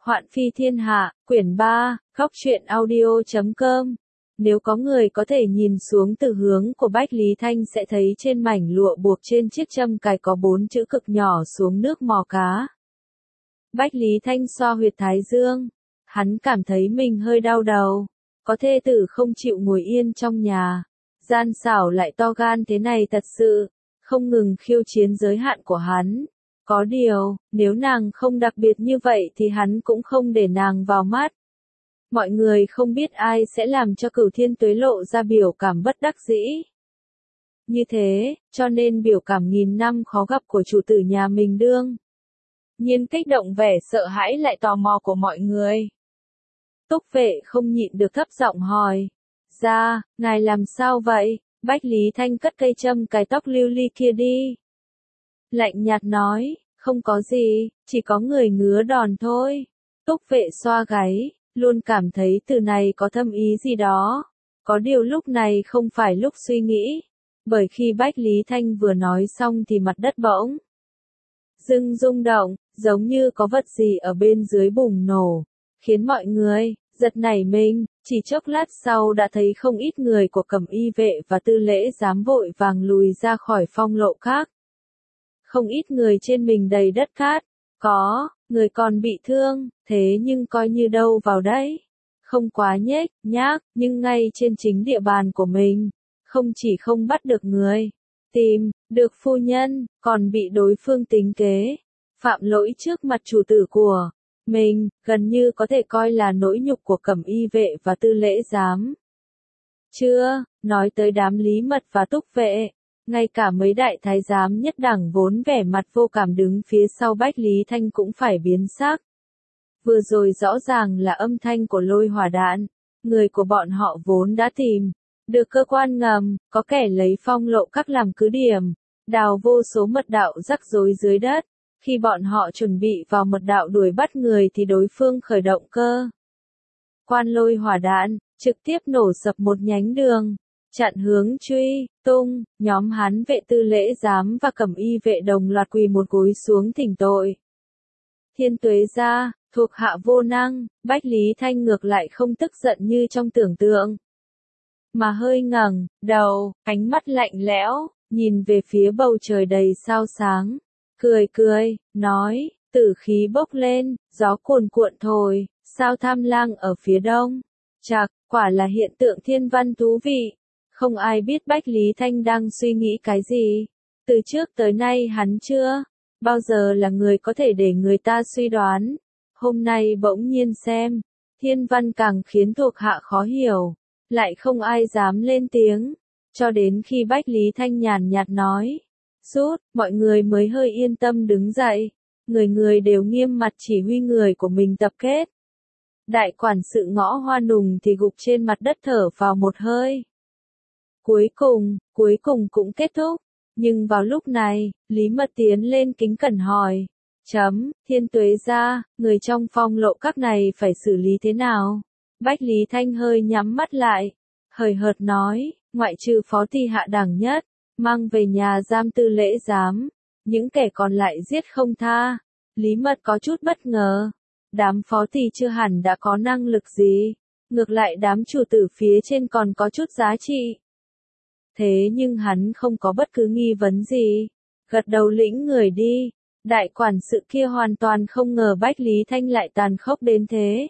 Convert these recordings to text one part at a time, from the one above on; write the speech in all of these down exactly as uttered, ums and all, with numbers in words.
Hoạn phi thiên hạ, quyển ba, góc truyện audio chấm com. Nếu có người có thể nhìn xuống từ hướng của Bách Lý Thanh sẽ thấy trên mảnh lụa buộc trên chiếc châm cài có bốn chữ cực nhỏ xuống nước mò cá. Bách Lý Thanh xoa huyệt thái dương. Hắn cảm thấy mình hơi đau đầu. Có thê tử không chịu ngồi yên trong nhà. Gian xảo lại to gan thế này thật sự. Không ngừng khiêu chiến giới hạn của hắn. Có điều, nếu nàng không đặc biệt như vậy thì hắn cũng không để nàng vào mắt. Mọi người không biết ai sẽ làm cho Cửu Thiên Tuế lộ ra biểu cảm bất đắc dĩ. Như thế, cho nên biểu cảm nghìn năm khó gặp của chủ tử nhà mình đương nhiên kích động vẻ sợ hãi lại tò mò của mọi người. Túc Vệ không nhịn được thấp giọng hỏi. Ra, ngài làm sao vậy? Bách Lý Thanh cất cây châm cài tóc lưu ly kia đi. Lạnh nhạt nói, không có gì, chỉ có người ngứa đòn thôi. Túc Vệ xoa gáy, luôn cảm thấy từ này có thâm ý gì đó. Có điều lúc này không phải lúc suy nghĩ. Bởi khi Bách Lý Thanh vừa nói xong thì mặt đất bỗng dưng rung động, giống như có vật gì ở bên dưới bùng nổ, khiến mọi người giật nảy mình. Chỉ chốc lát sau đã thấy không ít người của Cẩm Y vệ và Tư Lễ Giám vội vàng lùi ra khỏi phong lộ các. Không ít người trên mình đầy đất cát, có người còn bị thương, thế nhưng coi như đâu vào đấy. Không quá nhếch nhác, nhưng ngay trên chính địa bàn của mình, không chỉ không bắt được người, tìm được phu nhân, còn bị đối phương tính kế, phạm lỗi trước mặt chủ tử của mình, gần như có thể coi là nỗi nhục của Cẩm Y vệ và Tư Lễ Giám. Chưa, nói tới đám Lý Mật và Túc Vệ, ngay cả mấy đại thái giám nhất đẳng vốn vẻ mặt vô cảm đứng phía sau Bách Lý Thanh cũng phải biến sắc. Vừa rồi rõ ràng là âm thanh của lôi hỏa đạn, người của bọn họ vốn đã tìm được cơ quan ngầm, có kẻ lấy phong lộ các làm cứ điểm, đào vô số mật đạo rắc rối dưới đất. Khi bọn họ chuẩn bị vào mật đạo đuổi bắt người thì đối phương khởi động cơ quan lôi hỏa đạn, trực tiếp nổ sập một nhánh đường, chặn hướng truy tung. Nhóm Hán vệ Tư Lễ Giám và Cẩm Y vệ đồng loạt quỳ một gối xuống thỉnh tội. Thiên Tuế gia, thuộc hạ vô năng. Bách Lý Thanh ngược lại không tức giận như trong tưởng tượng, mà hơi ngẩng đầu, ánh mắt lạnh lẽo, nhìn về phía bầu trời đầy sao sáng. Cười cười, nói, tử khí bốc lên, gió cuồn cuộn thổi, sao Tham Lang ở phía đông. Chạc, quả là hiện tượng thiên văn thú vị. Không ai biết Bách Lý Thanh đang suy nghĩ cái gì. Từ trước tới nay hắn chưa bao giờ là người có thể để người ta suy đoán. Hôm nay bỗng nhiên xem, thiên văn càng khiến thuộc hạ khó hiểu. Lại không ai dám lên tiếng. Cho đến khi Bách Lý Thanh nhàn nhạt nói. Rút, mọi người mới hơi yên tâm đứng dậy. Người người đều nghiêm mặt chỉ huy người của mình tập kết. Đại quản sự Ngõ Hoa Nùng thì gục trên mặt đất thở vào một hơi. Cuối cùng, cuối cùng cũng kết thúc. Nhưng vào lúc này, Lý Mật tiến lên kính cẩn hỏi. Chấm, Thiên Tuế gia, người trong phong lộ các này phải xử lý thế nào? Bách Lý Thanh hơi nhắm mắt lại. Hời hợt nói, ngoại trừ phó ty hạ đẳng nhất, mang về nhà giam Tư Lễ Giám. Những kẻ còn lại giết không tha. Lý Mật có chút bất ngờ. Đám phó ty chưa hẳn đã có năng lực gì. Ngược lại đám chủ tử phía trên còn có chút giá trị. Thế nhưng hắn không có bất cứ nghi vấn gì. Gật đầu lĩnh người đi. Đại quản sự kia hoàn toàn không ngờ Bách Lý Thanh lại tàn khốc đến thế.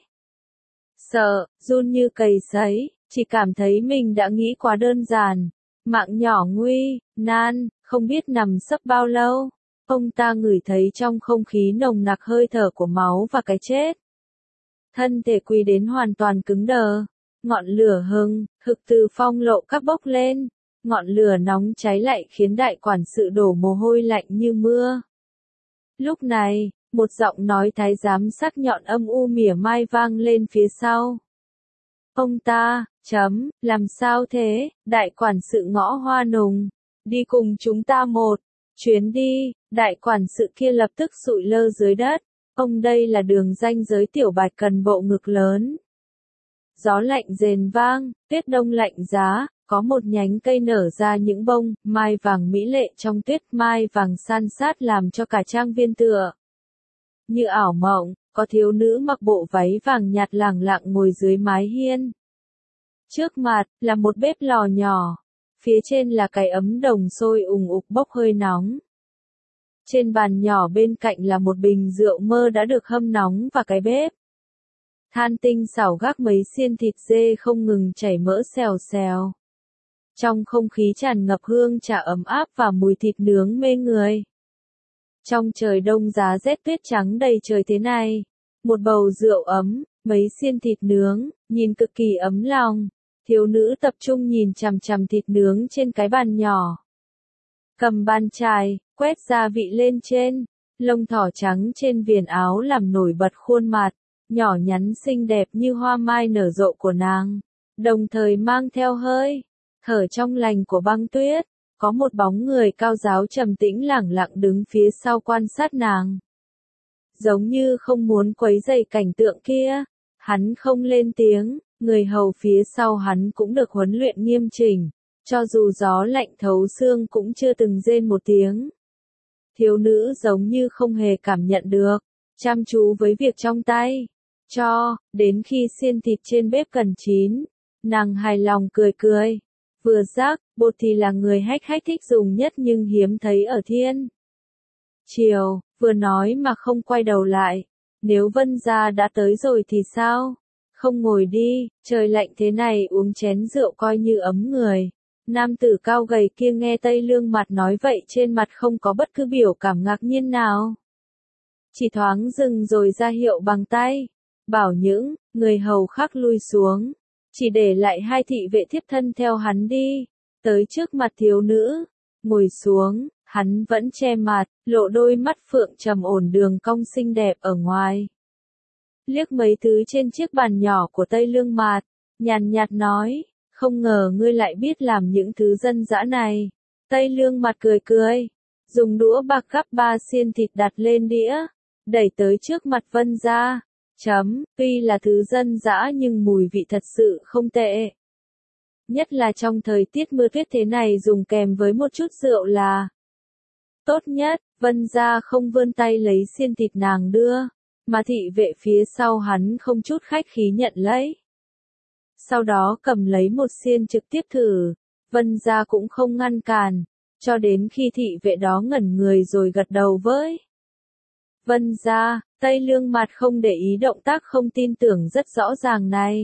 Sợ, run như cầy sấy, chỉ cảm thấy mình đã nghĩ quá đơn giản. Mạng nhỏ nguy, nan, không biết nằm sấp bao lâu. Ông ta ngửi thấy trong không khí nồng nặc hơi thở của máu và cái chết. Thân thể quỳ đến hoàn toàn cứng đờ. Ngọn lửa hừng, hực từ phong lộ các bốc lên. Ngọn lửa nóng cháy lại khiến đại quản sự đổ mồ hôi lạnh như mưa. Lúc này, một giọng nói thái giám sắc nhọn âm u mỉa mai vang lên phía sau. Ông ta, chấm, làm sao thế, đại quản sự Ngõ Hoa Nùng, đi cùng chúng ta một chuyến đi. Đại quản sự kia lập tức sụi lơ dưới đất. Ông đây là đường danh giới tiểu bạch cần bộ ngực lớn. Gió lạnh rền vang, tuyết đông lạnh giá. Có một nhánh cây nở ra những bông mai vàng mỹ lệ trong tuyết, mai vàng san sát làm cho cả trang viên tựa như ảo mộng. có thiếu nữ mặc bộ váy vàng nhạt lẳng lặng ngồi dưới mái hiên. Trước mặt là một bếp lò nhỏ, phía trên là cái ấm đồng sôi ùng ục bốc hơi nóng. Trên bàn nhỏ bên cạnh là một bình rượu mơ đã được hâm nóng và cái bếp. Than tinh xào gác mấy xiên thịt dê không ngừng chảy mỡ xèo xèo. Trong không khí tràn ngập hương trà ấm áp và mùi thịt nướng mê người. Trong trời đông giá rét tuyết trắng đầy trời thế này, một bầu rượu ấm, mấy xiên thịt nướng, nhìn cực kỳ ấm lòng. Thiếu nữ tập trung nhìn chằm chằm thịt nướng trên cái bàn nhỏ. Cầm bàn chải, quét gia vị lên trên, lông thỏ trắng trên viền áo làm nổi bật khuôn mặt, nhỏ nhắn xinh đẹp như hoa mai nở rộ của nàng, đồng thời mang theo hơi thở trong lành của băng tuyết. Có một bóng người cao giáo trầm tĩnh lẳng lặng đứng phía sau quan sát nàng. Giống như không muốn quấy rầy cảnh tượng kia, hắn không lên tiếng, người hầu phía sau hắn cũng được huấn luyện nghiêm chỉnh, cho dù gió lạnh thấu xương cũng chưa từng rên một tiếng. Thiếu nữ giống như không hề cảm nhận được, chăm chú với việc trong tay, cho đến khi xiên thịt trên bếp gần chín, nàng hài lòng cười cười. Vừa rắc, bột thì là người hách hách thích dùng nhất nhưng hiếm thấy ở thiên. Chiều, vừa nói mà không quay đầu lại. Nếu Vân gia đã tới rồi thì sao? Không ngồi đi, trời lạnh thế này uống chén rượu coi như ấm người. Nam tử cao gầy kia nghe Tây Lương Mặt nói vậy trên mặt không có bất cứ biểu cảm ngạc nhiên nào. Chỉ thoáng dừng rồi ra hiệu bằng tay. Bảo những người hầu khác lui xuống. Chỉ để lại hai thị vệ thiếp thân theo hắn đi, tới trước mặt thiếu nữ, ngồi xuống, hắn vẫn che mặt, lộ đôi mắt phượng trầm ổn đường cong xinh đẹp ở ngoài. Liếc mấy thứ trên chiếc bàn nhỏ của Tây Lương Mạt, nhàn nhạt nói, không ngờ ngươi lại biết làm những thứ dân dã này. Tây Lương Mạt cười cười, dùng đũa bạc gắp ba xiên thịt đặt lên đĩa, đẩy tới trước mặt Vân gia. Chấm, tuy là thứ dân dã nhưng mùi vị thật sự không tệ. Nhất là trong thời tiết mưa tuyết thế này dùng kèm với một chút rượu là tốt nhất. Vân gia không vươn tay lấy xiên thịt nàng đưa, mà thị vệ phía sau hắn không chút khách khí nhận lấy. Sau đó cầm lấy một xiên trực tiếp thử, Vân gia cũng không ngăn cản, cho đến khi thị vệ đó ngẩn người rồi gật đầu với. Vân gia, Tây Lương Mặt không để ý động tác không tin tưởng rất rõ ràng này.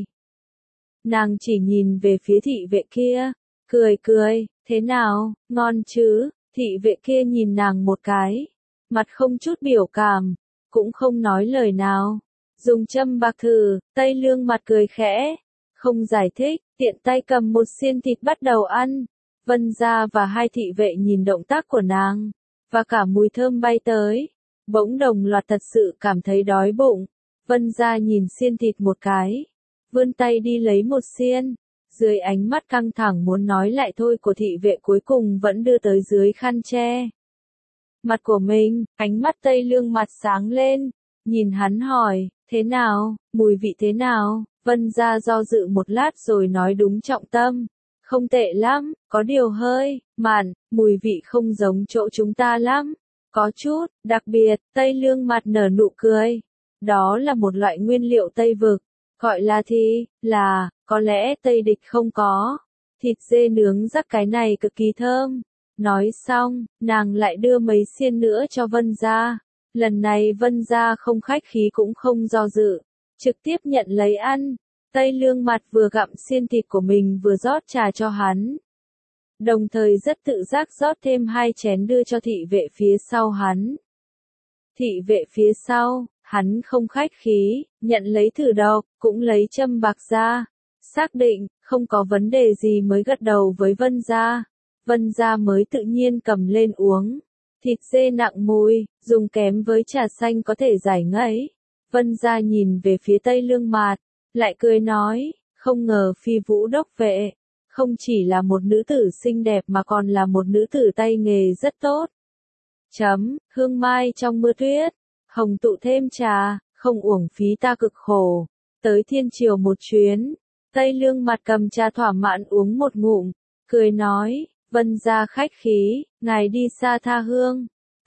Nàng chỉ nhìn về phía thị vệ kia, cười cười, thế nào, ngon chứ, thị vệ kia nhìn nàng một cái, mặt không chút biểu cảm, cũng không nói lời nào. Dùng châm bạc thử, Tây Lương Mặt cười khẽ, không giải thích, tiện tay cầm một xiên thịt bắt đầu ăn. Vân gia và hai thị vệ nhìn động tác của nàng, và cả mùi thơm bay tới. Bỗng đồng loạt thật sự cảm thấy đói bụng. Vân gia nhìn xiên thịt một cái, vươn tay đi lấy một xiên. Dưới ánh mắt căng thẳng muốn nói lại thôi của thị vệ cuối cùng vẫn đưa tới dưới khăn che mặt của mình. Ánh mắt Tây Lương Mặt sáng lên, nhìn hắn hỏi, thế nào, mùi vị thế nào? Vân gia do dự một lát rồi nói đúng trọng tâm, không tệ lắm, có điều hơi mặn, mùi vị không giống chỗ chúng ta lắm. Có chút, đặc biệt, Tây Lương Mặt nở nụ cười. Đó là một loại nguyên liệu Tây Vực, gọi là thì, là, có lẽ Tây Địch không có. Thịt dê nướng rắc cái này cực kỳ thơm. Nói xong, nàng lại đưa mấy xiên nữa cho Vân gia. Lần này Vân gia không khách khí cũng không do dự, trực tiếp nhận lấy ăn. Tây Lương Mặt vừa gặm xiên thịt của mình vừa rót trà cho hắn. Đồng thời rất tự giác rót thêm hai chén đưa cho thị vệ phía sau hắn. Thị vệ phía sau, hắn không khách khí, nhận lấy thử độc, cũng lấy châm bạc ra. Xác định, không có vấn đề gì mới gật đầu với Vân gia. Vân gia mới tự nhiên cầm lên uống. Thịt dê nặng mùi, dùng kém với trà xanh có thể giải ngấy. Vân gia nhìn về phía Tây Lương Mạt, lại cười nói, không ngờ Phi Vũ đốc vệ không chỉ là một nữ tử xinh đẹp mà còn là một nữ tử tay nghề rất tốt. Chấm, hương mai trong mưa tuyết, hồng tụ thêm trà, không uổng phí ta cực khổ. Tới thiên triều một chuyến, Tây Lương Mặt cầm trà thỏa mãn uống một ngụm, cười nói, Vân gia khách khí, ngài đi xa tha hương,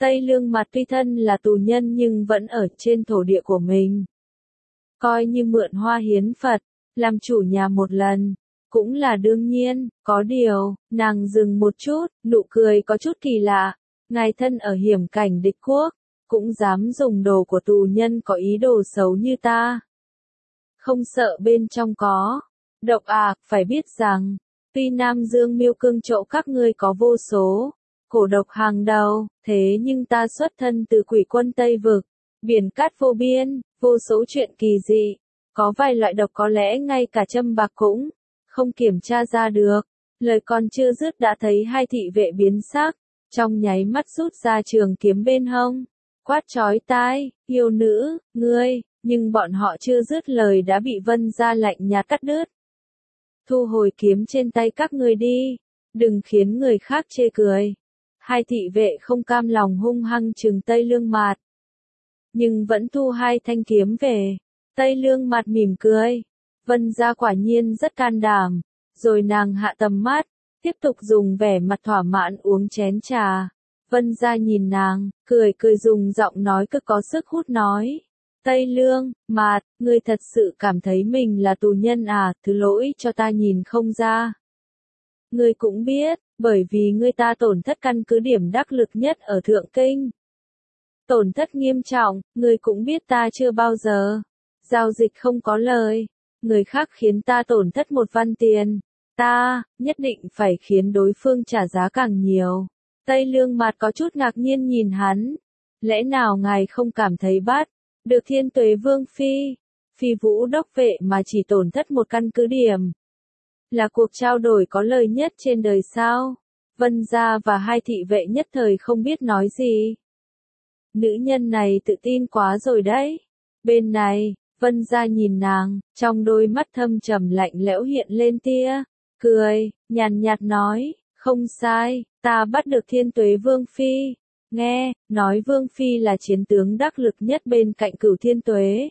Tây Lương Mặt tuy thân là tù nhân nhưng vẫn ở trên thổ địa của mình. Coi như mượn hoa hiến Phật, làm chủ nhà một lần, cũng là đương nhiên, có điều, nàng dừng một chút, nụ cười có chút kỳ lạ, ngài thân ở hiểm cảnh địch quốc, cũng dám dùng đồ của tù nhân có ý đồ xấu như ta. Không sợ bên trong có độc à, phải biết rằng, tuy Nam Dương Miêu Cương chỗ các ngươi có vô số cổ độc hàng đầu, thế nhưng ta xuất thân từ quỷ quân Tây Vực, biển cát vô biên, vô số chuyện kỳ dị, có vài loại độc có lẽ ngay cả châm bạc cũng không kiểm tra ra được. Lời còn chưa dứt đã thấy hai thị vệ biến sắc, trong nháy mắt rút ra trường kiếm bên hông, quát chói tai, yêu nữ, ngươi, nhưng bọn họ chưa dứt lời đã bị Vân gia lạnh nhạt cắt đứt. Thu hồi kiếm trên tay các ngươi đi, đừng khiến người khác chê cười. Hai thị vệ không cam lòng hung hăng trừng Tây Lương Mạt, nhưng vẫn thu hai thanh kiếm về. Tây Lương Mạt mỉm cười, Vân gia quả nhiên rất can đảm, rồi nàng hạ tầm mắt, tiếp tục dùng vẻ mặt thỏa mãn uống chén trà. Vân gia nhìn nàng, cười cười dùng giọng nói cực có sức hút nói. Tây Lương Mạt, ngươi thật sự cảm thấy mình là tù nhân à, thứ lỗi cho ta nhìn không ra. Ngươi cũng biết, bởi vì ngươi ta tổn thất căn cứ điểm đắc lực nhất ở Thượng Kinh. Tổn thất nghiêm trọng, ngươi cũng biết ta chưa bao giờ giao dịch không có lời. Người khác khiến ta tổn thất một văn tiền, ta nhất định phải khiến đối phương trả giá càng nhiều. Tây Lương Mạt có chút ngạc nhiên nhìn hắn. Lẽ nào ngài không cảm thấy bắt được Thiên Tuế Vương Phi, Phi Vũ đốc vệ mà chỉ tổn thất một căn cứ điểm? Là cuộc trao đổi có lời nhất trên đời sao? Vân gia và hai thị vệ nhất thời không biết nói gì. Nữ nhân này tự tin quá rồi đấy. Bên này, Vân gia nhìn nàng, trong đôi mắt thâm trầm lạnh lẽo hiện lên tia cười, nhàn nhạt nói, không sai, ta bắt được Thiên Tuế Vương Phi. Nghe, nói Vương Phi là chiến tướng đắc lực nhất bên cạnh Cửu Thiên Tuế.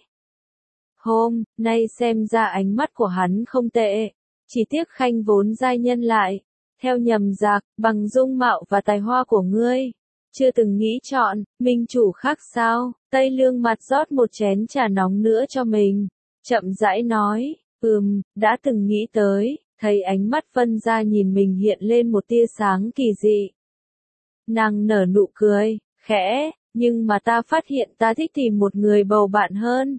Hôm nay xem ra ánh mắt của hắn không tệ, chỉ tiếc khanh vốn giai nhân lại, theo nhầm giặc, bằng dung mạo và tài hoa của ngươi, chưa từng nghĩ chọn minh chủ khác sao? Tây Lương Mặt rót một chén trà nóng nữa cho mình, chậm rãi nói, ừm, đã từng nghĩ tới. Thấy ánh mắt Vân gia nhìn mình hiện lên một tia sáng kỳ dị. Nàng nở nụ cười, khẽ, nhưng mà ta phát hiện ta thích tìm một người bầu bạn hơn.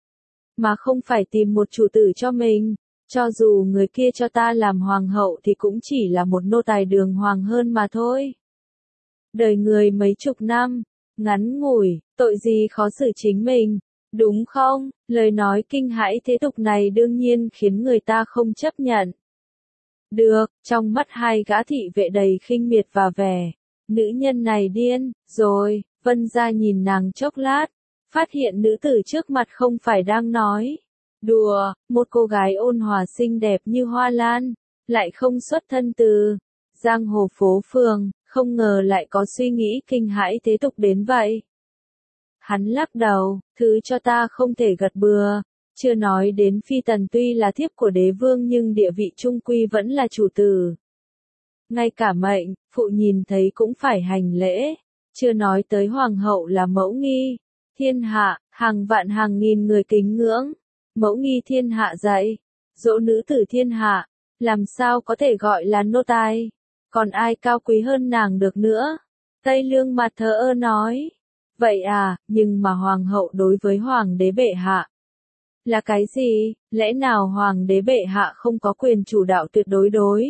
Mà không phải tìm một chủ tử cho mình, cho dù người kia cho ta làm hoàng hậu thì cũng chỉ là một nô tài đường hoàng hơn mà thôi. Đời người mấy chục năm, ngắn ngủi, tội gì khó xử chính mình, đúng không? Lời nói kinh hãi thế tục này đương nhiên khiến người ta không chấp nhận. Được, trong mắt hai gã thị vệ đầy khinh miệt và vẻ. Nữ nhân này điên, rồi, Vân gia nhìn nàng chốc lát, phát hiện nữ tử trước mặt không phải đang nói đùa, một cô gái ôn hòa xinh đẹp như hoa lan, lại không xuất thân từ giang hồ phố phường, không ngờ lại có suy nghĩ kinh hãi thế tục đến vậy. Hắn lắc đầu, thứ cho ta không thể gật bừa. Chưa nói đến Phi Tần tuy là thiếp của đế vương nhưng địa vị trung quy vẫn là chủ tử. Ngay cả mệnh, phụ nhìn thấy cũng phải hành lễ. Chưa nói tới hoàng hậu là mẫu nghi. Thiên hạ, hàng vạn hàng nghìn người kính ngưỡng. Mẫu nghi thiên hạ dạy. Dỗ nữ tử thiên hạ. Làm sao có thể gọi là nô tài. Còn ai cao quý hơn nàng được nữa. Tây Lương Mặt thờ ơ nói. Vậy à, nhưng mà hoàng hậu đối với hoàng đế bệ hạ. Là cái gì? Lẽ nào hoàng đế bệ hạ không có quyền chủ đạo tuyệt đối đối?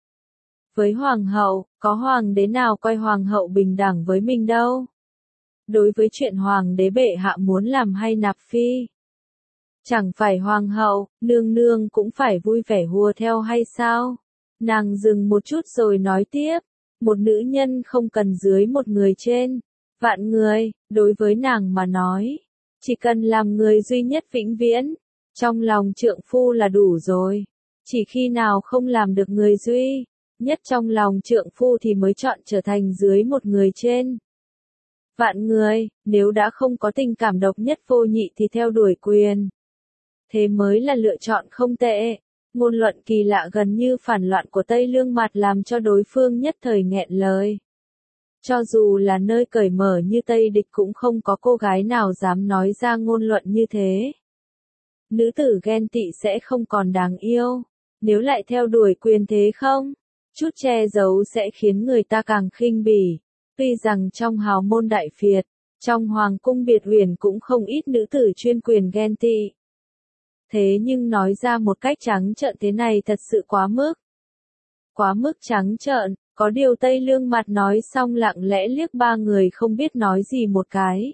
Với hoàng hậu, có hoàng đế nào coi hoàng hậu bình đẳng với mình đâu? Đối với chuyện hoàng đế bệ hạ muốn làm hay nạp phi? Chẳng phải hoàng hậu, nương nương cũng phải vui vẻ hùa theo hay sao? Nàng dừng một chút rồi nói tiếp, một nữ nhân không cần dưới một người trên vạn người, đối với nàng mà nói. Chỉ cần làm người duy nhất vĩnh viễn, trong lòng trượng phu là đủ rồi. Chỉ khi nào không làm được người duy nhất trong lòng trượng phu thì mới chọn trở thành dưới một người trên vạn người, nếu đã không có tình cảm độc nhất vô nhị thì theo đuổi quyền. Thế mới là lựa chọn không tệ. Ngôn luận kỳ lạ gần như phản loạn của Tây Lương Mặt làm cho đối phương nhất thời nghẹn lời. Cho dù là nơi cởi mở như Tây Địch cũng không có cô gái nào dám nói ra ngôn luận như thế. Nữ tử ghen tị sẽ không còn đáng yêu. Nếu lại theo đuổi quyền thế không? Chút che giấu sẽ khiến người ta càng khinh bỉ. Tuy rằng trong hào môn đại phiệt, trong hoàng cung biệt huyền cũng không ít nữ tử chuyên quyền ghen tị. Thế nhưng nói ra một cách trắng trợn thế này thật sự quá mức. Quá mức trắng trợn, có điều Tây Lương Mặt nói xong lặng lẽ liếc ba người không biết nói gì một cái.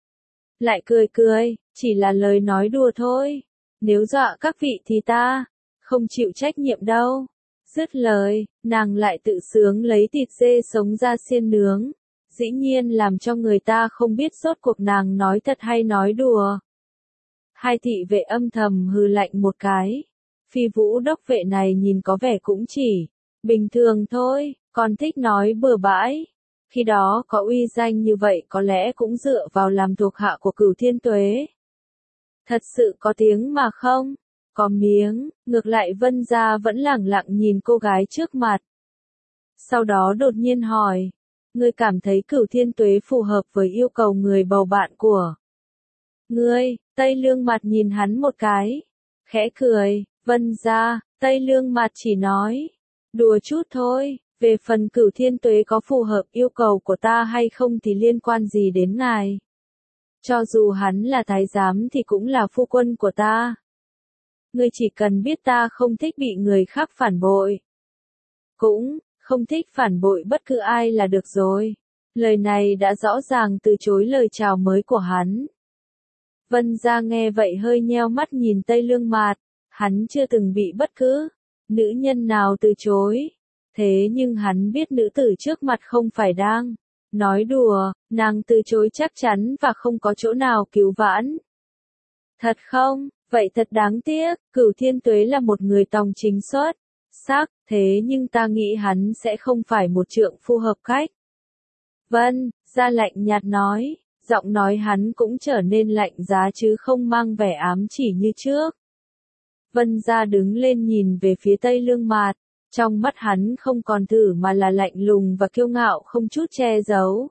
Lại cười cười, chỉ là lời nói đùa thôi. Nếu dọa các vị thì ta không chịu trách nhiệm đâu. Dứt lời, nàng lại tự sướng lấy thịt dê sống ra xiên nướng. Dĩ nhiên làm cho người ta không biết rốt cuộc nàng nói thật hay nói đùa. Hai thị vệ âm thầm hừ lạnh một cái. Phi Vũ đốc vệ này nhìn có vẻ cũng chỉ bình thường thôi, còn thích nói bừa bãi. Khi đó có uy danh như vậy có lẽ cũng dựa vào làm thuộc hạ của Cửu Thiên Tuế. Thật sự có tiếng mà không, có miếng, ngược lại Vân Gia vẫn lẳng lặng nhìn cô gái trước mặt. Sau đó đột nhiên hỏi, ngươi cảm thấy Cửu Thiên Tuế phù hợp với yêu cầu người bầu bạn của ngươi? Tây Lương Mặt nhìn hắn một cái, khẽ cười, Vân Gia. Tây Lương Mặt chỉ nói, đùa chút thôi, về phần Cửu Thiên Tuế có phù hợp yêu cầu của ta hay không thì liên quan gì đến ngài. Cho dù hắn là thái giám thì cũng là phu quân của ta. Ngươi chỉ cần biết ta không thích bị người khác phản bội. Cũng không thích phản bội bất cứ ai là được rồi. Lời này đã rõ ràng từ chối lời chào mới của hắn. Vân Gia nghe vậy hơi nheo mắt nhìn Tây Lương Mạt, hắn chưa từng bị bất cứ nữ nhân nào từ chối. Thế nhưng hắn biết nữ tử trước mặt không phải đang nói đùa, nàng từ chối chắc chắn và không có chỗ nào cứu vãn. Thật không? Vậy thật đáng tiếc, Cửu Thiên Tuế là một người tòng chính xuất sắc, thế nhưng ta nghĩ hắn sẽ không phải một trượng phu hợp cách. Vân, Gia lạnh nhạt nói, giọng nói hắn cũng trở nên lạnh giá chứ không mang vẻ ám chỉ như trước. Vân Gia đứng lên nhìn về phía Tây Lương Mạt, trong mắt hắn không còn thử mà là lạnh lùng và kiêu ngạo không chút che giấu.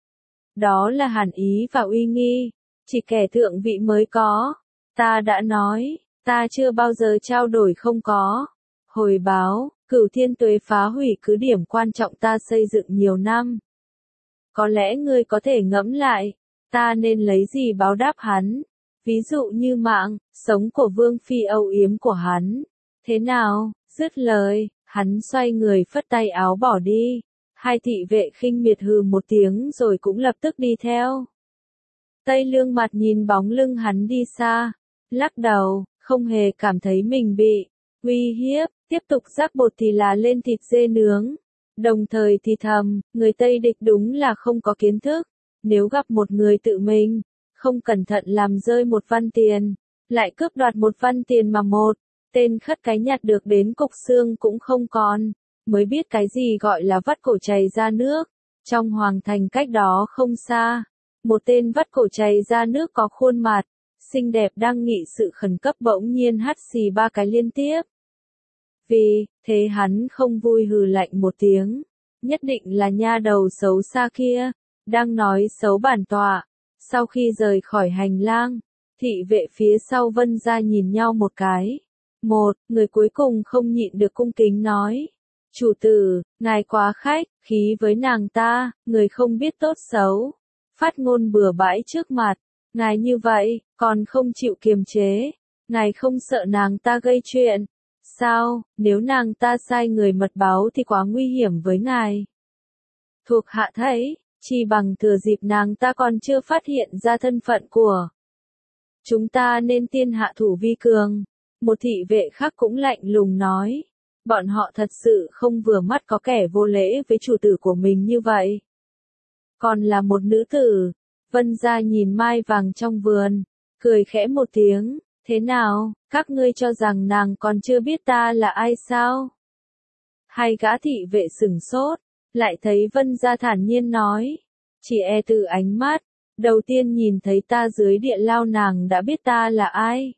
Đó là hàn ý và uy nghi, chỉ kẻ thượng vị mới có. Ta đã nói, ta chưa bao giờ trao đổi không có. Hồi báo, Cửu Thiên Tuế phá hủy cứ điểm quan trọng ta xây dựng nhiều năm. Có lẽ ngươi có thể ngẫm lại, ta nên lấy gì báo đáp hắn? Ví dụ như mạng, sống của Vương Phi âu yếm của hắn. Thế nào? Dứt lời, hắn xoay người phất tay áo bỏ đi. Hai thị vệ khinh miệt hừ một tiếng rồi cũng lập tức đi theo. Tây Lương Mặt nhìn bóng lưng hắn đi xa, lắc đầu, không hề cảm thấy mình bị uy hiếp, tiếp tục rắc bột thì là lên thịt dê nướng. Đồng thời thì thầm, người Tây Địch đúng là không có kiến thức. Nếu gặp một người tự mình không cẩn thận làm rơi một văn tiền, lại cướp đoạt một văn tiền mà một tên khất cái nhặt được đến cục xương cũng không còn, mới biết cái gì gọi là vắt cổ chảy ra nước. Trong hoàng thành cách đó không xa, một tên vắt cổ chảy ra nước có khuôn mặt xinh đẹp đang nghị sự khẩn cấp bỗng nhiên hắt xì ba cái liên tiếp. Vì thế hắn không vui hừ lạnh một tiếng, nhất định là nha đầu xấu xa kia đang nói xấu bản tọa. Sau khi rời khỏi hành lang, thị vệ phía sau Vân Gia nhìn nhau một cái. Một, người cuối cùng không nhịn được cung kính nói, chủ tử, ngài quá khách khí với nàng ta, người không biết tốt xấu, phát ngôn bừa bãi trước mặt, ngài như vậy, còn không chịu kiềm chế, ngài không sợ nàng ta gây chuyện, sao, nếu nàng ta sai người mật báo thì quá nguy hiểm với ngài. Thuộc hạ thấy, chỉ bằng thừa dịp nàng ta còn chưa phát hiện ra thân phận của chúng ta nên tiên hạ thủ vi cường. Một thị vệ khác cũng lạnh lùng nói, bọn họ thật sự không vừa mắt có kẻ vô lễ với chủ tử của mình như vậy. Còn là một nữ tử. Vân Gia nhìn mai vàng trong vườn, cười khẽ một tiếng, thế nào, các ngươi cho rằng nàng còn chưa biết ta là ai sao? Hai gã thị vệ sửng sốt, lại thấy Vân Gia thản nhiên nói, chỉ e từ ánh mắt, đầu tiên nhìn thấy ta dưới địa lao nàng đã biết ta là ai.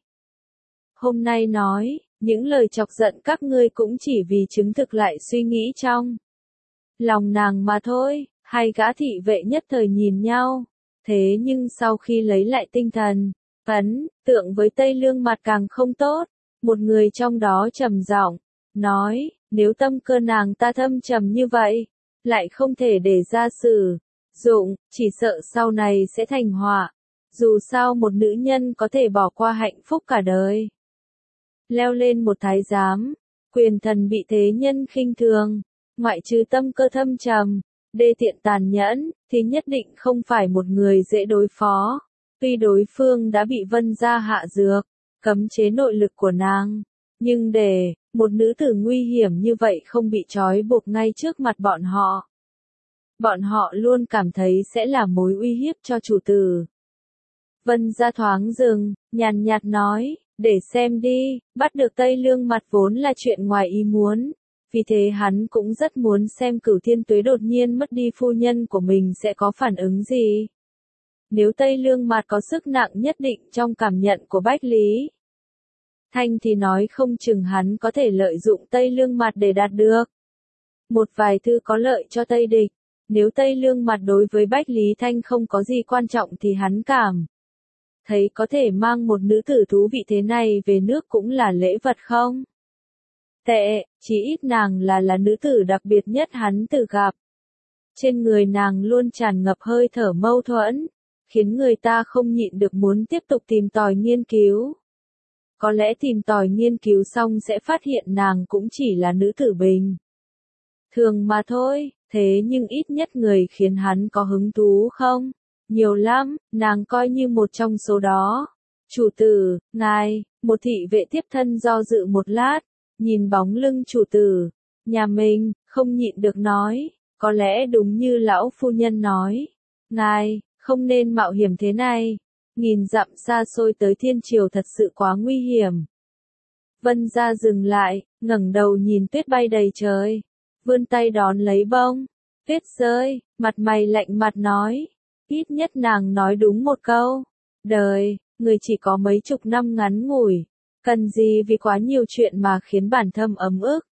Hôm nay nói, những lời chọc giận các ngươi cũng chỉ vì chứng thực lại suy nghĩ trong lòng nàng mà thôi. Hai gã thị vệ nhất thời nhìn nhau, thế nhưng sau khi lấy lại tinh thần, ấn tượng với Tây Lương mặt càng không tốt, một người trong đó trầm giọng nói, nếu tâm cơ nàng ta thâm trầm như vậy, lại không thể để ra sử dụng, chỉ sợ sau này sẽ thành họa. Dù sao một nữ nhân có thể bỏ qua hạnh phúc cả đời. Leo lên một thái giám, quyền thần bị thế nhân khinh thường, ngoại trừ tâm cơ thâm trầm, đê tiện tàn nhẫn, thì nhất định không phải một người dễ đối phó. Tuy đối phương đã bị Vân gia hạ dược, cấm chế nội lực của nàng, nhưng để một nữ tử nguy hiểm như vậy không bị trói buộc ngay trước mặt bọn họ. Bọn họ luôn cảm thấy sẽ là mối uy hiếp cho chủ tử. Vân gia thoáng dừng, nhàn nhạt nói, để xem đi, bắt được Tây Lương mặt vốn là chuyện ngoài ý muốn. Vì thế hắn cũng rất muốn xem Cửu Thiên Tuế đột nhiên mất đi phu nhân của mình sẽ có phản ứng gì. Nếu Tây Lương mặt có sức nặng nhất định trong cảm nhận của Bách Lý Thanh thì nói không chừng hắn có thể lợi dụng Tây Lương mặt để đạt được một vài thứ có lợi cho Tây địch. Nếu Tây Lương mặt đối với Bách Lý Thanh không có gì quan trọng thì hắn cảm thấy có thể mang một nữ tử thú vị thế này về nước cũng là lễ vật không? Tệ, chỉ ít nàng là là nữ tử đặc biệt nhất hắn từng gặp. Trên người nàng luôn tràn ngập hơi thở mâu thuẫn, khiến người ta không nhịn được muốn tiếp tục tìm tòi nghiên cứu. Có lẽ tìm tòi nghiên cứu xong sẽ phát hiện nàng cũng chỉ là nữ tử bình thường mà thôi, thế nhưng ít nhất người khiến hắn có hứng thú không? Nhiều lắm, nàng coi như một trong số đó. Chủ tử, ngài, một thị vệ tiếp thân do dự một lát, nhìn bóng lưng chủ tử, nhà mình, không nhịn được nói, có lẽ đúng như lão phu nhân nói, ngài, không nên mạo hiểm thế này, nghìn dặm xa xôi tới thiên triều thật sự quá nguy hiểm. Vân gia dừng lại, ngẩng đầu nhìn tuyết bay đầy trời, vươn tay đón lấy bông, tuyết rơi, mặt mày lạnh mặt nói, ít nhất nàng nói đúng một câu, đời, người chỉ có mấy chục năm ngắn ngủi. Cần gì vì quá nhiều chuyện mà khiến bản thân ấm ức.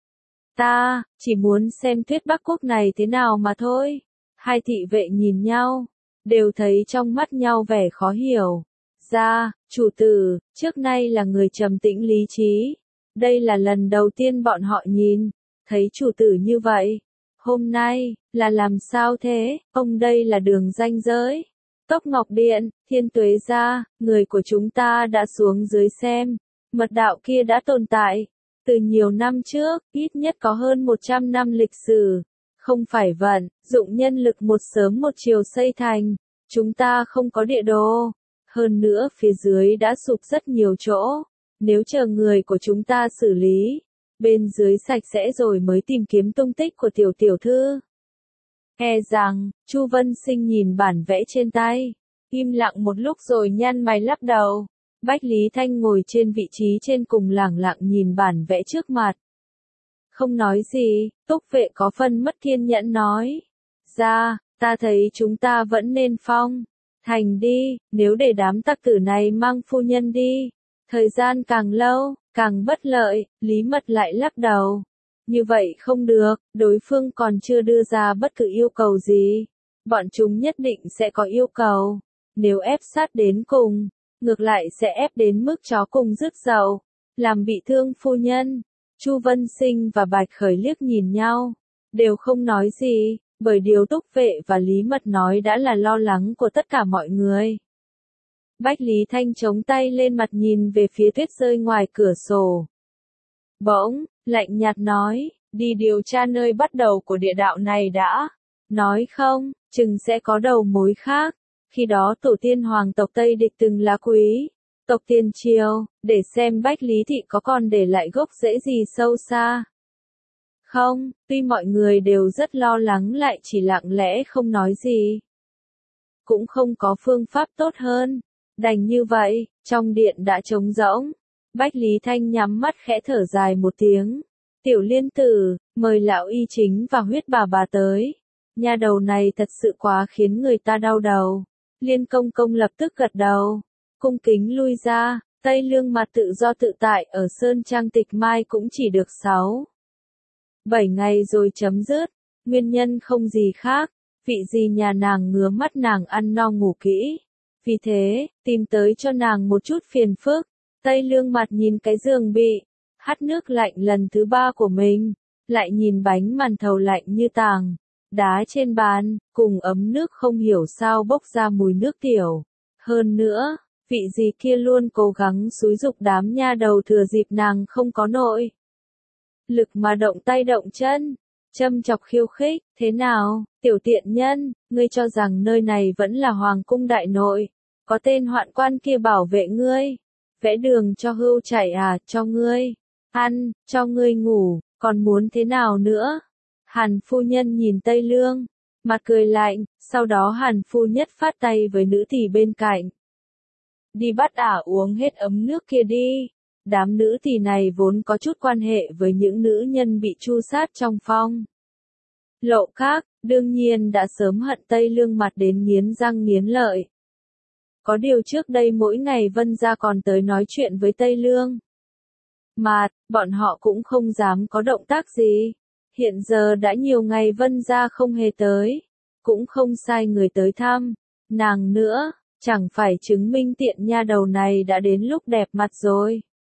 Ta, chỉ muốn xem tuyết Bắc Quốc này thế nào mà thôi. Hai thị vệ nhìn nhau, đều thấy trong mắt nhau vẻ khó hiểu. Ra, chủ tử, trước nay là người trầm tĩnh lý trí. Đây là lần đầu tiên bọn họ nhìn, thấy chủ tử như vậy. Hôm nay, là làm sao thế, ông đây là đường ranh giới. Tốc Ngọc Điện, Thiên Tuế gia, người của chúng ta đã xuống dưới xem. Mật đạo kia đã tồn tại, từ nhiều năm trước, ít nhất có hơn một trăm năm lịch sử. Không phải vận, dụng nhân lực một sớm một chiều xây thành. Chúng ta không có địa đồ. Hơn nữa phía dưới đã sụp rất nhiều chỗ. Nếu chờ người của chúng ta xử lý, bên dưới sạch sẽ rồi mới tìm kiếm tung tích của tiểu tiểu thư. E rằng, Chu Vân Sinh nhìn bản vẽ trên tay, im lặng một lúc rồi nhăn mày lắc đầu. Bách Lý Thanh ngồi trên vị trí trên cùng lẳng lặng nhìn bản vẽ trước mặt. Không nói gì, Túc Vệ có phần mất kiên nhẫn nói. Ra, ta thấy chúng ta vẫn nên phong thành đi, nếu để đám tặc tử này mang phu nhân đi. Thời gian càng lâu, càng bất lợi, Lý Mật lại lắc đầu. Như vậy không được, đối phương còn chưa đưa ra bất cứ yêu cầu gì. Bọn chúng nhất định sẽ có yêu cầu. Nếu ép sát đến cùng, ngược lại sẽ ép đến mức chó cùng rứt dậu, làm bị thương phu nhân. Chu Vân Sinh và Bạch Khởi liếc nhìn nhau, đều không nói gì, bởi điều Túc Vệ và Lý Mật nói đã là lo lắng của tất cả mọi người. Bách Lý Thanh chống tay lên mặt nhìn về phía tuyết rơi ngoài cửa sổ. Bỗng, lạnh nhạt nói, đi điều tra nơi bắt đầu của địa đạo này đã. Nói không, chừng sẽ có đầu mối khác. Khi đó tổ tiên hoàng tộc Tây Địch từng là quý tộc Tiền Triều, để xem Bách Lý Thị có còn để lại gốc rễ gì sâu xa. Không, tuy mọi người đều rất lo lắng lại chỉ lặng lẽ không nói gì. Cũng không có phương pháp tốt hơn. Đành như vậy, trong điện đã trống rỗng. Bách Lý Thanh nhắm mắt khẽ thở dài một tiếng. Tiểu Liên Tử, mời lão y chính và huyết bà bà tới. Nhà đầu này thật sự quá khiến người ta đau đầu. Liên Công Công lập tức gật đầu, cung kính lui ra. Tây Lương mặt tự do tự tại ở Sơn Trang Tịch Mai cũng chỉ được sáu bảy ngày rồi chấm dứt. Nguyên nhân không gì khác, vị gì nhà nàng ngứa mắt nàng ăn no ngủ kỹ. Vì thế, tìm tới cho nàng một chút phiền phức. Tây Lương mặt nhìn cái giường bị hắt nước lạnh lần thứ ba của mình, lại nhìn bánh màn thầu lạnh như tàng đá trên bàn, cùng ấm nước không hiểu sao bốc ra mùi nước tiểu. Hơn nữa, vị gì kia luôn cố gắng xúi giục đám nha đầu thừa dịp nàng không có nội lực mà động tay động chân, châm chọc khiêu khích. Thế nào, tiểu tiện nhân, ngươi cho rằng nơi này vẫn là hoàng cung đại nội, có tên hoạn quan kia bảo vệ ngươi, vẽ đường cho hươu chạy à, cho ngươi ăn, cho ngươi ngủ, còn muốn thế nào nữa? Hàn phu nhân nhìn Tây Lương, mặt cười lạnh, sau đó Hàn phu nhất phát tay với nữ tỳ bên cạnh. Đi bắt ả uống hết ấm nước kia đi. Đám nữ tỳ này vốn có chút quan hệ với những nữ nhân bị tru sát trong phong lộ các, đương nhiên đã sớm hận Tây Lương mặt đến nghiến răng nghiến lợi. Có điều trước đây mỗi ngày Vân gia còn tới nói chuyện với Tây Lương. Mà, bọn họ cũng không dám có động tác gì. Hiện giờ đã nhiều ngày Vân gia không hề tới, cũng không sai người tới thăm nàng nữa, chẳng phải chứng minh tiện nha đầu này đã đến lúc đẹp mặt rồi.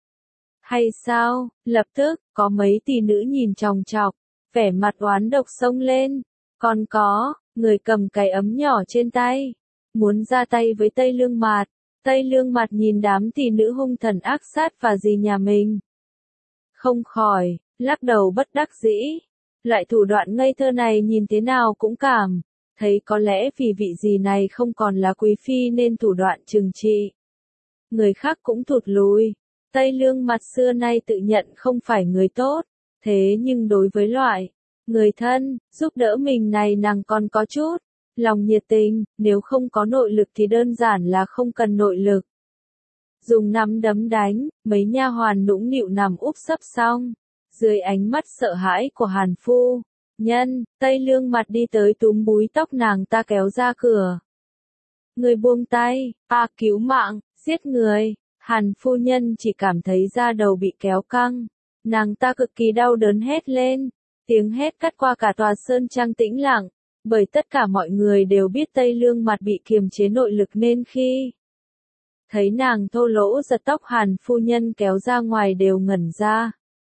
Hay sao, lập tức, có mấy tỷ nữ nhìn chòng chọc, vẻ mặt oán độc xông lên. Còn có, người cầm cái ấm nhỏ trên tay, muốn ra tay với Tây Lương Mạt. Tây Lương Mạt nhìn đám tỷ nữ hung thần ác sát và dì nhà mình, không khỏi lắc đầu bất đắc dĩ. Loại thủ đoạn ngây thơ này nhìn thế nào cũng cảm thấy có lẽ vì vị dì này không còn là quý phi nên thủ đoạn trừng trị người khác cũng thụt lùi. Tây Lương Mặt xưa nay tự nhận không phải người tốt, thế nhưng đối với loại người thân giúp đỡ mình này nàng còn có chút lòng nhiệt tình, nếu không có nội lực thì đơn giản là không cần nội lực. Dùng nắm đấm đánh, mấy nha hoàn nũng nịu nằm úp sấp xong. Dưới ánh mắt sợ hãi của Hàn phu nhân, Tây Lương Mặt đi tới túm búi tóc nàng ta kéo ra cửa. Người buông tay, à cứu mạng, giết người. Hàn phu nhân chỉ cảm thấy da đầu bị kéo căng, nàng ta cực kỳ đau đớn hét lên, tiếng hét cắt qua cả tòa sơn trang tĩnh lặng, bởi tất cả mọi người đều biết Tây Lương Mặt bị kiềm chế nội lực nên khi thấy nàng thô lỗ giật tóc Hàn phu nhân kéo ra ngoài đều ngẩn ra.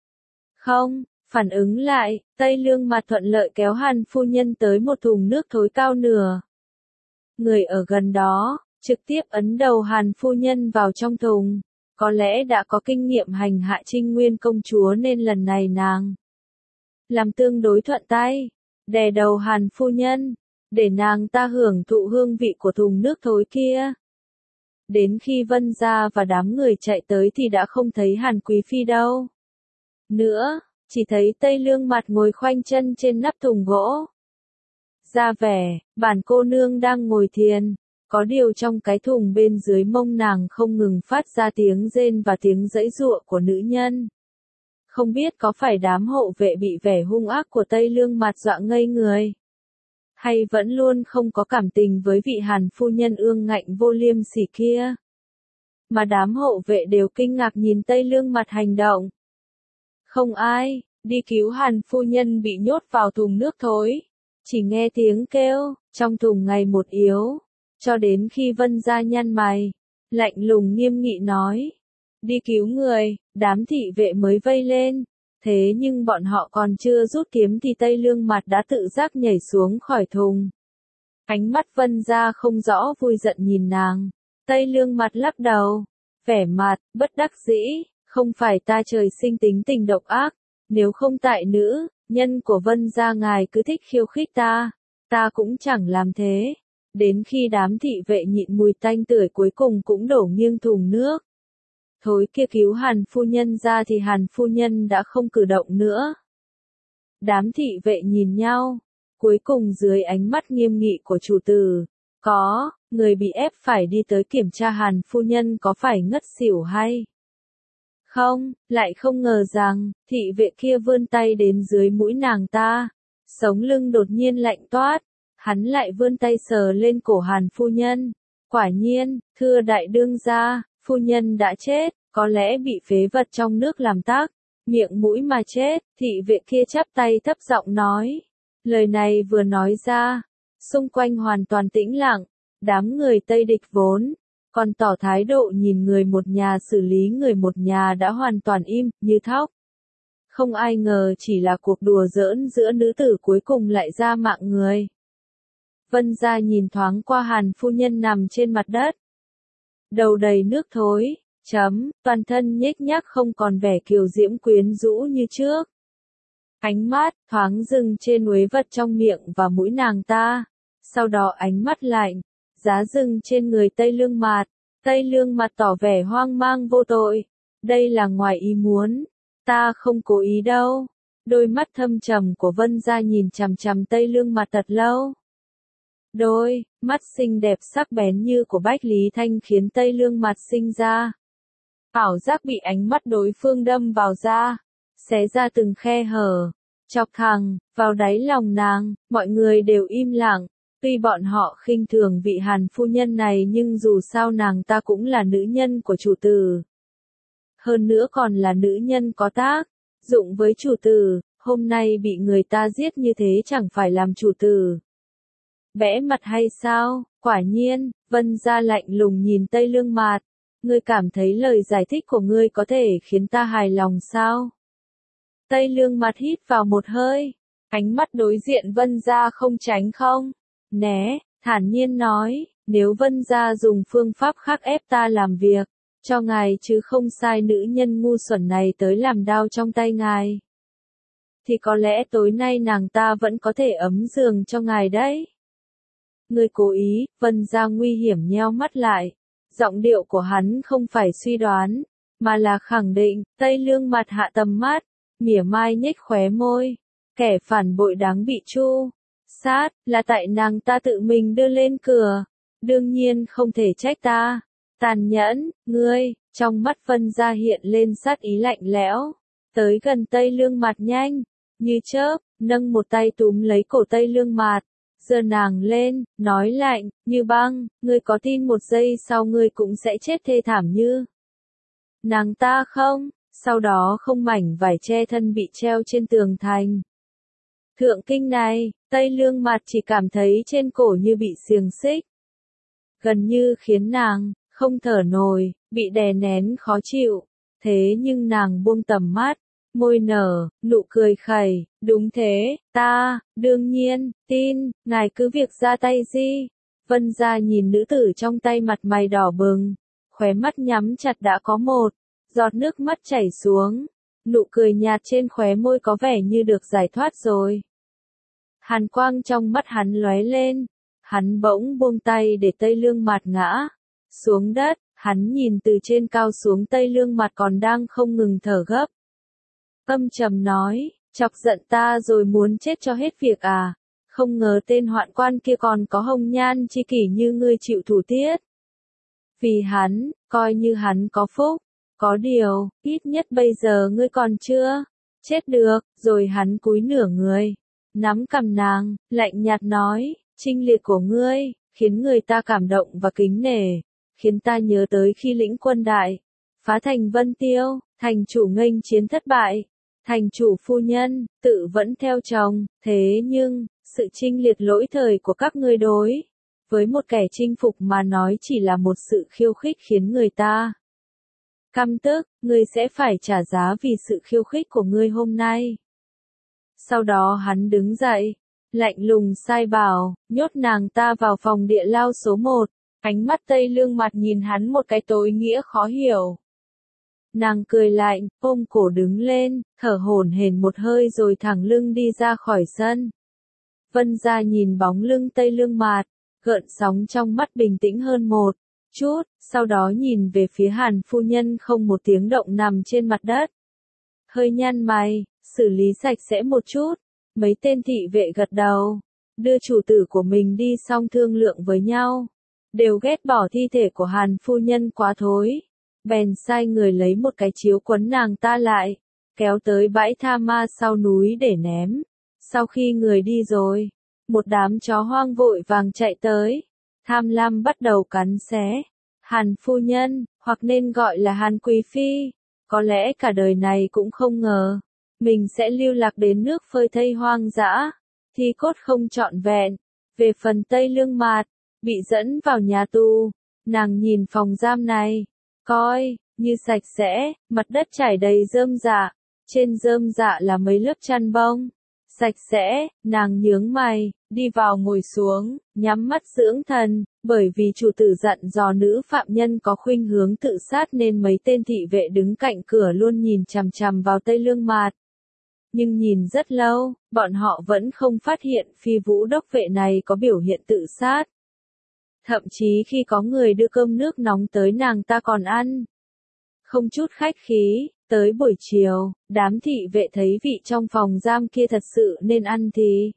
Không, phản ứng lại, Tây Lương Mặt thuận lợi kéo Hàn phu nhân tới một thùng nước thối cao nửa người ở gần đó, trực tiếp ấn đầu Hàn phu nhân vào trong thùng. Có lẽ đã có kinh nghiệm hành hạ Trinh Nguyên công chúa nên lần này nàng làm tương đối thuận tay, đè đầu Hàn phu nhân, để nàng ta hưởng thụ hương vị của thùng nước thối kia. Đến khi Vân gia và đám người chạy tới thì đã không thấy Hàn quý phi đâu nữa, chỉ thấy Tây Lương Mặt ngồi khoanh chân trên nắp thùng gỗ. Ra vẻ, bản cô nương đang ngồi thiền, có điều trong cái thùng bên dưới mông nàng không ngừng phát ra tiếng rên và tiếng giãy giụa của nữ nhân. Không biết có phải đám hộ vệ bị vẻ hung ác của Tây Lương Mặt dọa ngây người, hay vẫn luôn không có cảm tình với vị Hàn phu nhân ương ngạnh vô liêm sỉ kia. Mà đám hộ vệ đều kinh ngạc nhìn Tây Lương Mặt hành động. Không ai đi cứu Hàn phu nhân bị nhốt vào thùng nước thối, chỉ nghe tiếng kêu trong thùng ngày một yếu, cho đến khi Vân gia nhăn mày, lạnh lùng nghiêm nghị nói, đi cứu người. Đám thị vệ mới vây lên, thế nhưng bọn họ còn chưa rút kiếm thì Tây Lương Mặt đã tự giác nhảy xuống khỏi thùng. Ánh mắt Vân gia không rõ vui giận nhìn nàng. Tây Lương Mặt lắc đầu, vẻ mặt bất đắc dĩ, không phải ta trời sinh tính tình độc ác, nếu không tại nữ nhân của Vân gia ngài cứ thích khiêu khích ta, ta cũng chẳng làm thế. Đến khi đám thị vệ nhịn mùi tanh tưởi cuối cùng cũng đổ nghiêng thùng nước thối kia cứu Hàn phu nhân ra thì Hàn phu nhân đã không cử động nữa. Đám thị vệ nhìn nhau, cuối cùng dưới ánh mắt nghiêm nghị của chủ tử, có người bị ép phải đi tới kiểm tra Hàn phu nhân có phải ngất xỉu hay không, lại không ngờ rằng thị vệ kia vươn tay đến dưới mũi nàng ta, sống lưng đột nhiên lạnh toát, hắn lại vươn tay sờ lên cổ Hàn phu nhân. Quả nhiên, thưa đại đương gia, phu nhân đã chết, có lẽ bị phế vật trong nước làm tắc miệng mũi mà chết. Thị vệ kia chắp tay thấp giọng nói, lời này vừa nói ra, Xung quanh hoàn toàn tĩnh lặng, đám người Tây địch vốn còn tỏ thái độ nhìn người một nhà xử lý người một nhà đã hoàn toàn im, như thóc. Không ai ngờ chỉ là cuộc đùa giỡn giữa nữ tử cuối cùng lại ra mạng người. Vân gia nhìn thoáng qua Hàn phu nhân nằm trên mặt đất. Đầu đầy nước thối, chấm, toàn thân nhếch nhác không còn vẻ kiều diễm quyến rũ như trước. Ánh mắt thoáng dừng trên uế vật trong miệng và mũi nàng ta, sau đó ánh mắt lạnh, giá dừng trên người Tây Lương Mạt. Tây Lương Mạt tỏ vẻ hoang mang vô tội. Đây là ngoài ý muốn, ta không cố ý đâu. Đôi mắt thâm trầm của Vân gia nhìn chằm chằm Tây Lương Mạt thật lâu. Đôi mắt xinh đẹp sắc bén như của Bách Lý Thanh khiến Tây Lương Mạt sinh ra ảo giác bị ánh mắt đối phương đâm vào da, xé ra từng khe hở, chọc thẳng vào đáy lòng nàng. Mọi người đều im lặng, tuy bọn họ khinh thường vị Hàn phu nhân này nhưng dù sao nàng ta cũng là nữ nhân của chủ tử. Hơn nữa còn là nữ nhân có tác dụng với chủ tử, hôm nay bị người ta giết như thế chẳng phải làm chủ tử bẽ mặt hay sao? Quả nhiên, Vân gia lạnh lùng nhìn Tây Lương Mạt. Ngươi cảm thấy lời giải thích của ngươi có thể khiến ta hài lòng sao? Tây Lương Mạt hít vào một hơi, ánh mắt đối diện Vân gia không tránh không né, thản nhiên nói, nếu Vân gia dùng phương pháp khác ép ta làm việc cho ngài chứ không sai nữ nhân ngu xuẩn này tới làm đao trong tay ngài, thì có lẽ tối nay nàng ta vẫn có thể ấm giường cho ngài đấy. Ngươi cố ý, Vân gia nguy hiểm nheo mắt lại. Giọng điệu của hắn không phải suy đoán, mà là khẳng định. Tây Lương Mạt hạ tầm mắt, mỉa mai nhếch khóe môi. Kẻ phản bội đáng bị tru sát, là tại nàng ta tự mình đưa lên cửa. Đương nhiên không thể trách ta. Tàn nhẫn, ngươi, trong mắt Vân gia hiện lên sát ý lạnh lẽo. Tới gần Tây Lương Mạt nhanh, như chớp, nâng một tay túm lấy cổ Tây Lương Mạt. Giơ nàng lên, nói lạnh, như băng, ngươi có tin một giây sau ngươi cũng sẽ chết thê thảm như nàng ta không? Sau đó không mảnh vải che thân bị treo trên tường thành. Thượng kinh này, Tây Lương Mạt chỉ cảm thấy trên cổ như bị xiềng xích. Gần như khiến nàng không thở nổi, bị đè nén khó chịu. Thế nhưng nàng buông tầm mắt. Môi nở, nụ cười khẩy, đúng thế, ta, đương nhiên, tin, ngài cứ việc ra tay gì. Vân gia nhìn nữ tử trong tay mặt mày đỏ bừng, khóe mắt nhắm chặt đã có một giọt nước mắt chảy xuống, nụ cười nhạt trên khóe môi có vẻ như được giải thoát rồi. Hàn quang trong mắt hắn lóe lên, hắn bỗng buông tay để Tây Lương Mạt ngã xuống đất, hắn nhìn từ trên cao xuống Tây Lương Mạt còn đang không ngừng thở gấp. Âm trầm nói, chọc giận ta rồi muốn chết cho hết việc à? Không ngờ tên hoạn quan kia còn có hồng nhan chi kỷ như ngươi chịu thủ tiết. Vì hắn, coi như hắn có phúc, có điều, ít nhất bây giờ ngươi còn chưa chết được. Rồi hắn cúi nửa người, nắm cằm nàng, lạnh nhạt nói, trinh liệt của ngươi khiến người ta cảm động và kính nể, khiến ta nhớ tới khi lĩnh quân đại phá thành Vân Tiêu, thành chủ nghênh chiến thất bại. Thành chủ phu nhân, tự vẫn theo chồng, thế nhưng, sự chinh liệt lỗi thời của các ngươi đối với một kẻ chinh phục mà nói chỉ là một sự khiêu khích khiến người ta căm tức, ngươi sẽ phải trả giá vì sự khiêu khích của ngươi hôm nay. Sau đó hắn đứng dậy, lạnh lùng sai bảo, nhốt nàng ta vào phòng địa lao số một, ánh mắt Tây Lương Mạt nhìn hắn một cái tối nghĩa khó hiểu. Nàng cười lạnh, ôm cổ đứng lên, thở hổn hển một hơi rồi thẳng lưng đi ra khỏi sân. Vân gia nhìn bóng lưng Tây Lương Mạt, gợn sóng trong mắt bình tĩnh hơn một chút, sau đó nhìn về phía Hàn phu nhân không một tiếng động nằm trên mặt đất. Hơi nhăn mày, xử lý sạch sẽ một chút, mấy tên thị vệ gật đầu, đưa chủ tử của mình đi xong thương lượng với nhau. Đều ghét bỏ thi thể của Hàn phu nhân quá thối. Bèn sai người lấy một cái chiếu quấn nàng ta lại, kéo tới bãi tha ma sau núi để ném. Sau khi người đi rồi, một đám chó hoang vội vàng chạy tới, tham lam bắt đầu cắn xé. Hàn phu nhân, hoặc nên gọi là Hàn quý phi, có lẽ cả đời này cũng không ngờ, mình sẽ lưu lạc đến nước phơi thây hoang dã, thi cốt không trọn vẹn, Về phần Tây Lương Mạt, bị dẫn vào nhà tù, nàng nhìn phòng giam này, coi, như sạch sẽ, mặt đất trải đầy rơm rạ, trên rơm rạ là mấy lớp chăn bông. Sạch sẽ, nàng nhướng mày, đi vào ngồi xuống, nhắm mắt dưỡng thần, bởi vì chủ tử dặn dò nữ phạm nhân có khuynh hướng tự sát nên mấy tên thị vệ đứng cạnh cửa luôn nhìn chằm chằm vào Tây Lương Mạt. Nhưng nhìn rất lâu, bọn họ vẫn không phát hiện phi vũ đốc vệ này có biểu hiện tự sát. Thậm chí khi có người đưa cơm nước nóng tới nàng ta còn ăn. Không chút khách khí, tới buổi chiều, đám thị vệ thấy vị trong phòng giam kia thật sự nên ăn thì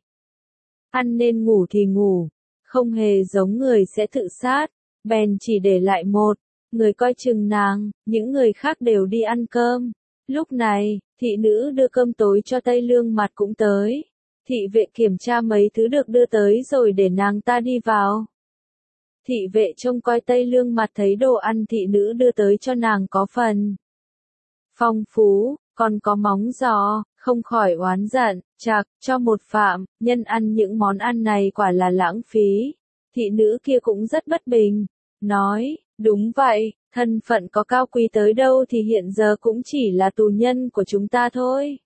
ăn nên ngủ thì ngủ, không hề giống người sẽ tự sát, bèn chỉ để lại một người coi chừng nàng, những người khác đều đi ăn cơm. Lúc này, thị nữ đưa cơm tối cho Tây Lương Mạt cũng tới. Thị vệ kiểm tra mấy thứ được đưa tới rồi để nàng ta đi vào. Thị vệ trông coi Tây Lương Mạt thấy đồ ăn thị nữ đưa tới cho nàng có phần phong phú, còn có móng giò, không khỏi oán giận, chạc, cho một phạm nhân ăn những món ăn này quả là lãng phí. Thị nữ kia cũng rất bất bình, nói, đúng vậy, thân phận có cao quý tới đâu thì hiện giờ cũng chỉ là tù nhân của chúng ta thôi.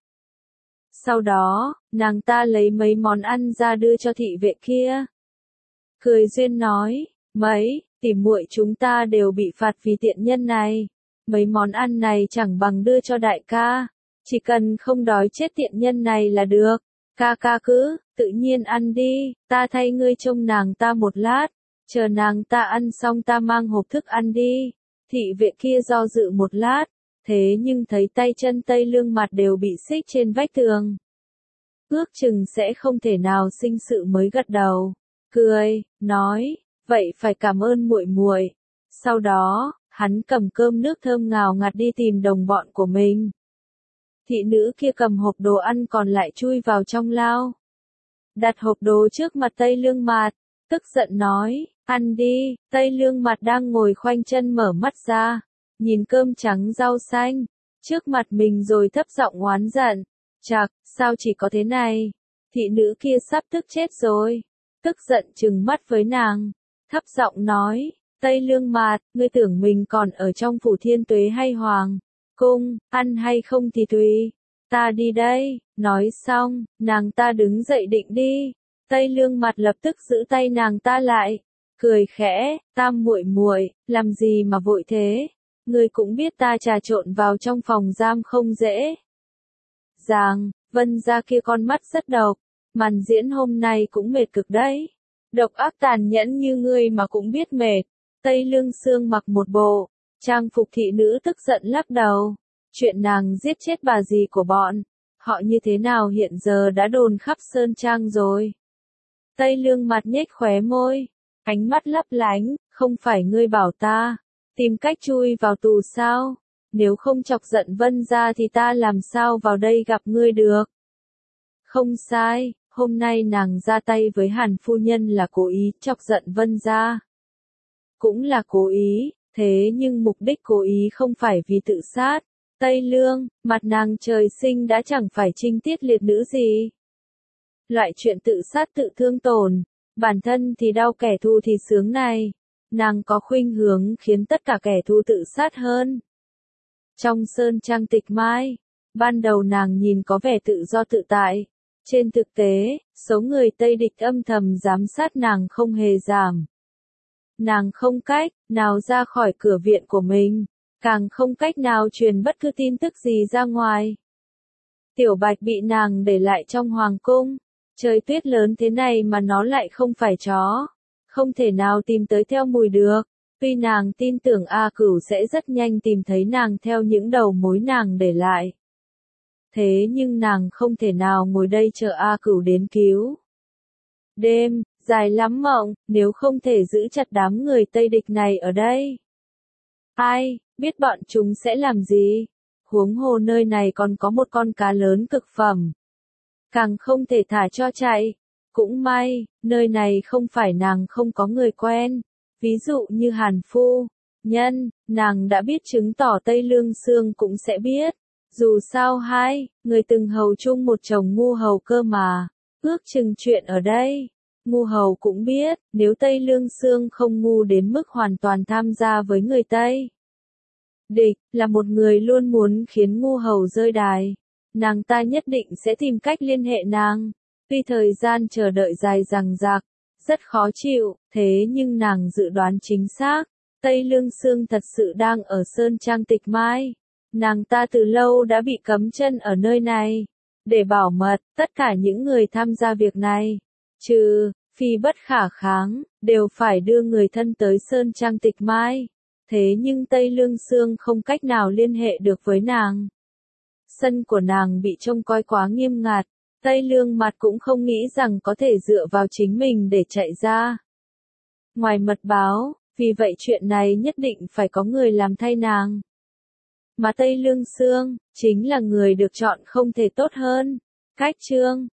Sau đó, nàng ta lấy mấy món ăn ra đưa cho thị vệ kia. Cười duyên nói, mấy, tỉ muội chúng ta đều bị phạt vì tiện nhân này. Mấy món ăn này chẳng bằng đưa cho đại ca, chỉ cần không đói chết tiện nhân này là được. Ca ca cứ, tự nhiên ăn đi, ta thay ngươi trông nàng ta một lát, chờ nàng ta ăn xong ta mang hộp thức ăn đi. Thị vệ kia do dự một lát, thế nhưng thấy tay chân Tây Lương Mạt đều bị xích trên vách tường. Ước chừng sẽ không thể nào sinh sự mới gật đầu, cười, nói, vậy phải cảm ơn muội muội. Sau đó, hắn cầm cơm nước thơm ngào ngạt đi tìm đồng bọn của mình. Thị nữ kia cầm hộp đồ ăn còn lại chui vào trong lao. Đặt hộp đồ trước mặt Tây Lương Mạt, tức giận nói, ăn đi. Tây Lương Mạt đang ngồi khoanh chân mở mắt ra, nhìn cơm trắng rau xanh, trước mặt mình rồi thấp giọng oán giận, chạc, sao chỉ có thế này? Thị nữ kia sắp tức chết rồi, tức giận trừng mắt với nàng, thấp giọng nói, Tây Lương Mạt, ngươi tưởng mình còn ở trong phủ Thiên Tuế hay Hoàng Cung, ăn hay không thì tùy, ta đi đây. Nói xong, nàng ta đứng dậy định đi, Tây Lương Mạt lập tức giữ tay nàng ta lại, cười khẽ, Tam muội muội, làm gì mà vội thế? Ngươi cũng biết ta trà trộn vào trong phòng giam không dễ dàng, Vân gia kia con mắt rất độc, màn diễn hôm nay cũng mệt cực đấy. Độc ác tàn nhẫn như ngươi mà cũng biết mệt. Tây Lương Sương mặc một bộ trang phục thị nữ tức giận lắc đầu. Chuyện nàng giết chết bà dì của bọn họ như thế nào hiện giờ đã đồn khắp Sơn Trang rồi. Tây Lương Mặt nhếch khóe môi, ánh mắt lấp lánh, không phải ngươi bảo ta tìm cách chui vào tù sao? Nếu không chọc giận Vân gia thì ta làm sao vào đây gặp ngươi được? Không sai, hôm nay nàng ra tay với Hàn phu nhân là cố ý chọc giận Vân gia. Cũng là cố ý, thế nhưng mục đích cố ý không phải vì tự sát. Tây Lương, mặt nàng trời sinh đã chẳng phải trinh tiết liệt nữ gì. Loại chuyện tự sát tự thương tổn, bản thân thì đau kẻ thù thì sướng này. Nàng có khuynh hướng khiến tất cả kẻ thù tự sát hơn. Trong Sơn Trang Tịch Mai, ban đầu nàng nhìn có vẻ tự do tự tại. Trên thực tế, số người Tây địch âm thầm giám sát nàng không hề giảm. Nàng không cách nào ra khỏi cửa viện của mình, càng không cách nào truyền bất cứ tin tức gì ra ngoài. Tiểu Bạch bị nàng để lại trong hoàng cung, trời tuyết lớn thế này mà nó lại không phải chó, không thể nào tìm tới theo mùi được. Tuy nàng tin tưởng A Cửu sẽ rất nhanh tìm thấy nàng theo những đầu mối nàng để lại. Thế nhưng nàng không thể nào ngồi đây chờ A Cửu đến cứu. Đêm, dài lắm mộng, nếu không thể giữ chặt đám người Tây địch này ở đây. Ai, biết bọn chúng sẽ làm gì? Huống hồ nơi này còn có một con cá lớn cực phẩm. Càng không thể thả cho chạy. Cũng may, nơi này không phải nàng không có người quen. Ví dụ như Hàn phu nhân, nàng đã biết chứng tỏ Tây Lương Sương cũng sẽ biết. Dù sao hai, người từng hầu chung một chồng ngu hầu cơ mà. Ước chừng chuyện ở đây, Ngu hầu cũng biết, nếu Tây Lương Sương không ngu đến mức hoàn toàn tham gia với người Tây địch, là một người luôn muốn khiến ngu hầu rơi đài, nàng ta nhất định sẽ tìm cách liên hệ nàng. Tuy thời gian chờ đợi dài dằng dặc, rất khó chịu, thế nhưng nàng dự đoán chính xác, Tây Lương Sương thật sự đang ở Sơn Trang Tịch Mai. Nàng ta từ lâu đã bị cấm chân ở nơi này. Để bảo mật, tất cả những người tham gia việc này, trừ phi bất khả kháng, đều phải đưa người thân tới Sơn Trang Tịch Mai. Thế nhưng Tây Lương Sương không cách nào liên hệ được với nàng. Sân của nàng bị trông coi quá nghiêm ngặt, Tây Lương Mặt cũng không nghĩ rằng có thể dựa vào chính mình để chạy ra ngoài mật báo, vì vậy chuyện này nhất định phải có người làm thay nàng. Mà Tây Lương Sương, chính là người được chọn không thể tốt hơn. Cách chương